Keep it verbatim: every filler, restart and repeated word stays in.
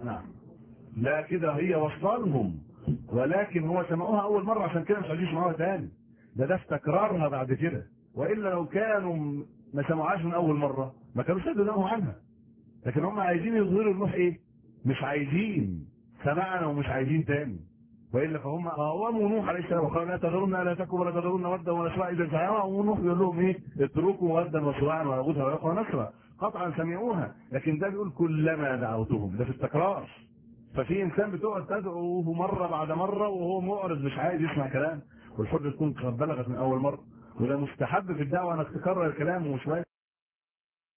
نعم. لا كده هي وصلهم، ولكن هو سمعوها اول مره عشان كده مش عايزين يسمعوها تاني. ده ده استكرارها بعد كده، والا لو كانوا ما سمعوهاش من اول مره ما كانوش يدلوا عنها. لكن هم عايزين يظهروا النوح ايه؟ مش عايزين سمعنا ومش عايزين تاني. والا فهم قاوموا نوح عليه السلام وقالوا لا تذرون لا تكن ولا تذرون ودا ولا سواع اذا سمعوها. ونوح بيقول لهم ايه؟ اتركوا ودا وسواعا ويغوث ويعوق ونسرا. قطعا سمعوها، لكن ده بيقول كلما دعوتهم، ده في التكرار. ففي انسان بتقعد تدعوه مره بعد مره وهو معرض مش عايز يسمع كلام، والحجه تكون قد بلغت من اول مره. وده مستحب في الدعوه انك تكرر الكلام وشويه